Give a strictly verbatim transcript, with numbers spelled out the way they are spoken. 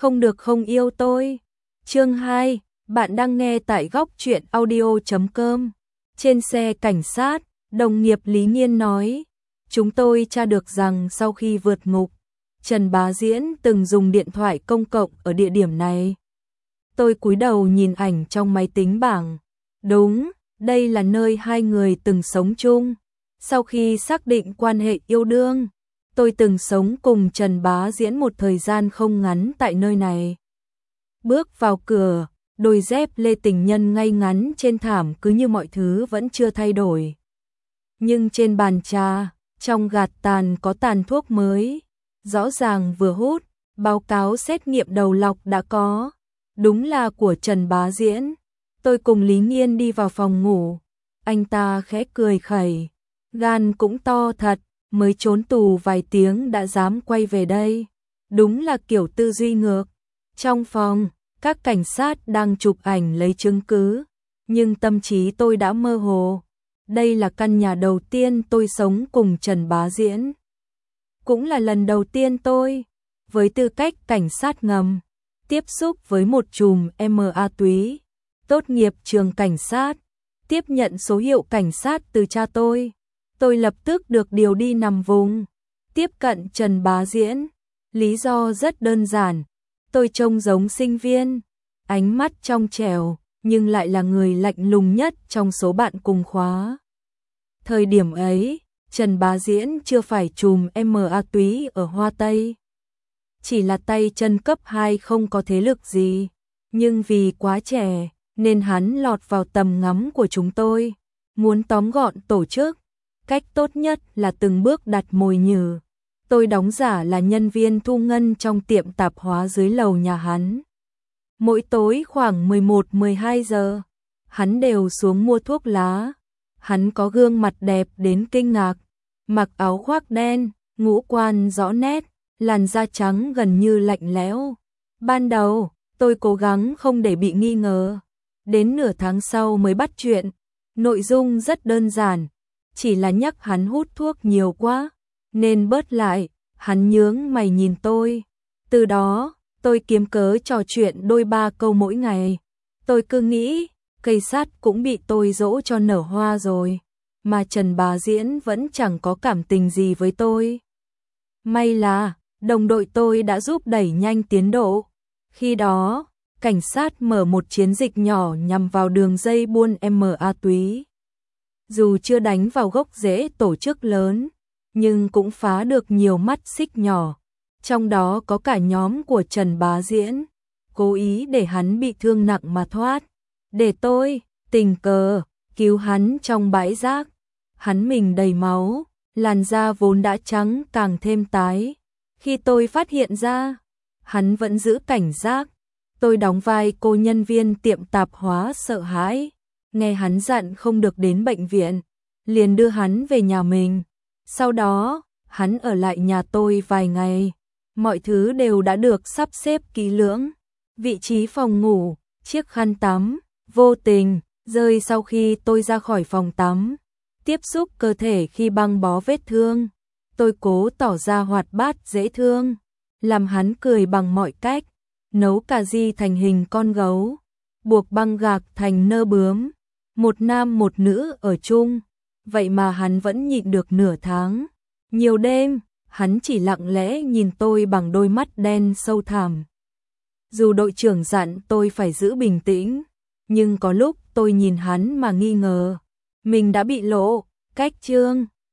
không được không yêu tôi. Chương hai, bạn đang nghe tại góc truyện audio chấm com. Trên xe cảnh sát, đồng nghiệp Lý Nghiên nói, chúng tôi tra được rằng sau khi vượt ngục, Trần Bá Diễn từng dùng điện thoại công cộng ở địa điểm này. Tôi cúi đầu nhìn ảnh trong máy tính bảng. Đúng, đây là nơi hai người từng sống chung. Sau khi xác định quan hệ yêu đương, tôi từng sống cùng Trần Bá Diễn một thời gian không ngắn tại nơi này. Bước vào cửa, đôi dép lê tình nhân ngay ngắn trên thảm cứ như mọi thứ vẫn chưa thay đổi. Nhưng trên bàn trà, trong gạt tàn có tàn thuốc mới, rõ ràng vừa hút, báo cáo xét nghiệm đầu lọc đã có. Đúng là của Trần Bá Diễn. Tôi cùng Lý Nghiên đi vào phòng ngủ. Anh ta khẽ cười khẩy. Gan cũng to thật, mới trốn tù vài tiếng đã dám quay về đây. Đúng là kiểu tư duy ngược. Trong phòng, các cảnh sát đang chụp ảnh lấy chứng cứ. Nhưng tâm trí tôi đã mơ hồ. Đây là căn nhà đầu tiên tôi sống cùng Trần Bá Diễn. Cũng là lần đầu tiên tôi, với tư cách cảnh sát ngầm, tiếp xúc với một chùm ma túy, tốt nghiệp trường cảnh sát, tiếp nhận số hiệu cảnh sát từ cha tôi. Tôi lập tức được điều đi nằm vùng, tiếp cận Trần Bá Diễn. Lý do rất đơn giản, tôi trông giống sinh viên, ánh mắt trong trẻo, nhưng lại là người lạnh lùng nhất trong số bạn cùng khóa. Thời điểm ấy, Trần Bá Diễn chưa phải chùm ma túy ở Hoa Tây. Chỉ là tay chân cấp hai không có thế lực gì, nhưng vì quá trẻ nên hắn lọt vào tầm ngắm của chúng tôi. Muốn tóm gọn tổ chức, cách tốt nhất là từng bước đặt mồi nhử. Tôi đóng giả là nhân viên thu ngân trong tiệm tạp hóa dưới lầu nhà hắn. Mỗi tối khoảng mười một mười hai giờ, hắn đều xuống mua thuốc lá. Hắn có gương mặt đẹp đến kinh ngạc, mặc áo khoác đen, ngũ quan rõ nét, làn da trắng gần như lạnh lẽo. Ban đầu, tôi cố gắng không để bị nghi ngờ. Đến nửa tháng sau mới bắt chuyện. Nội dung rất đơn giản, chỉ là nhắc hắn hút thuốc nhiều quá, nên bớt lại. Hắn nhướng mày nhìn tôi. Từ đó, tôi kiếm cớ trò chuyện đôi ba câu mỗi ngày. Tôi cứ nghĩ, cây sắt cũng bị tôi dỗ cho nở hoa rồi, mà Trần Bá Diễn vẫn chẳng có cảm tình gì với tôi. May là, đồng đội tôi đã giúp đẩy nhanh tiến độ. Khi đó, cảnh sát mở một chiến dịch nhỏ nhằm vào đường dây buôn ma túy. Dù chưa đánh vào gốc rễ tổ chức lớn, nhưng cũng phá được nhiều mắt xích nhỏ. Trong đó có cả nhóm của Trần Bá Diễn, cố ý để hắn bị thương nặng mà thoát. Để tôi, tình cờ, cứu hắn trong bãi rác. Hắn mình đầy máu, làn da vốn đã trắng càng thêm tái. Khi tôi phát hiện ra, hắn vẫn giữ cảnh giác. Tôi đóng vai cô nhân viên tiệm tạp hóa sợ hãi. Nghe hắn dặn không được đến bệnh viện, liền đưa hắn về nhà mình. Sau đó, hắn ở lại nhà tôi vài ngày. Mọi thứ đều đã được sắp xếp kỹ lưỡng. Vị trí phòng ngủ, chiếc khăn tắm, vô tình rơi sau khi tôi ra khỏi phòng tắm. Tiếp xúc cơ thể khi băng bó vết thương. Tôi cố tỏ ra hoạt bát dễ thương, làm hắn cười bằng mọi cách. Nấu cà ri thành hình con gấu, buộc băng gạc thành nơ bướm. Một nam một nữ ở chung, vậy mà hắn vẫn nhịn được nửa tháng. Nhiều đêm, hắn chỉ lặng lẽ nhìn tôi bằng đôi mắt đen sâu thẳm. Dù đội trưởng dặn tôi phải giữ bình tĩnh, nhưng có lúc tôi nhìn hắn mà nghi ngờ. Mình đã bị lộ, cách chương.